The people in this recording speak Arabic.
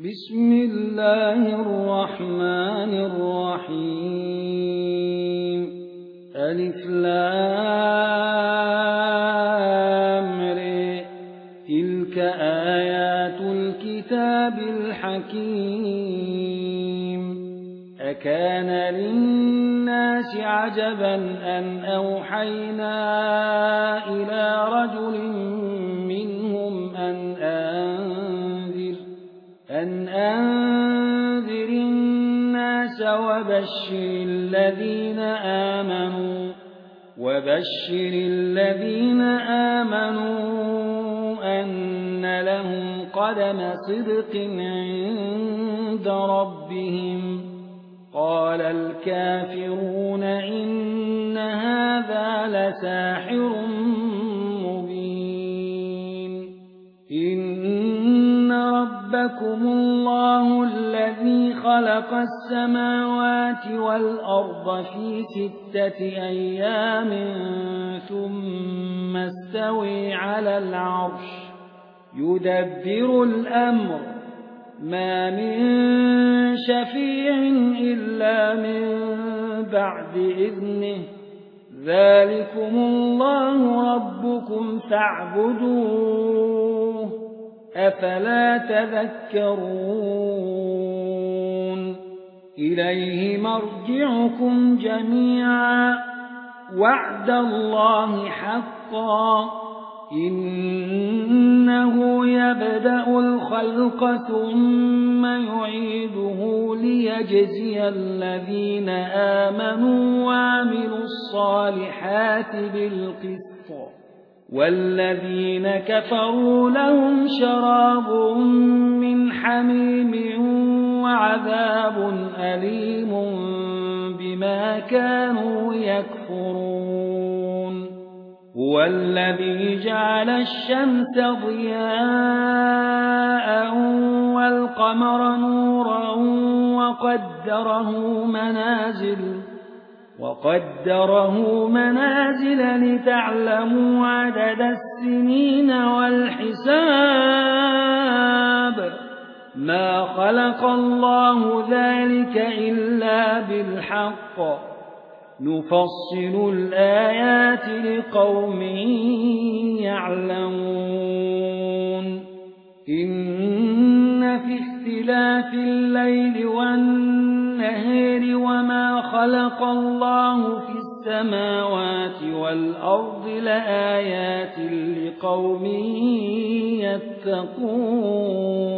بسم الله الرحمن الرحيم. ألف لام ر. تلك آيات الكتاب الحكيم. أكان للناس عجبا أن أوحينا إلى رجل منهم أن أنذر الناس وبشر الذين آمنوا أن لهم قدم صدق عند ربهم. قال الكافرون إن هذا لساحر مبين. إن ربكم الله الذي خلق السماوات والأرض في 6 أيام ثم استوى على العرش يدبر الأمر ما من شفيع إلا من بعد إذنه. ذلكم الله ربكم فاعبدوه أفلا تذكرون. إليه مرجعكم جميعا وعد الله حقا. إنه يبدأ الخلق ثم يعيده ليجزي الذين آمنوا وعملوا الصالحات بالقسط والذين كفروا لهم شراب من حميم وعذاب أليم بما كانوا يكفرون. هو الذي جعل الشمس ضياء والقمر نورا وقدره منازل لتعلموا عدد السنين والحساب. ما خلق الله ذلك إلا بالحق. نفصل الآيات لقوم يعلمون. إن في اختلاف الليل والنهار وما خلق الله في السماوات والأرض لآيات لقوم يتقون.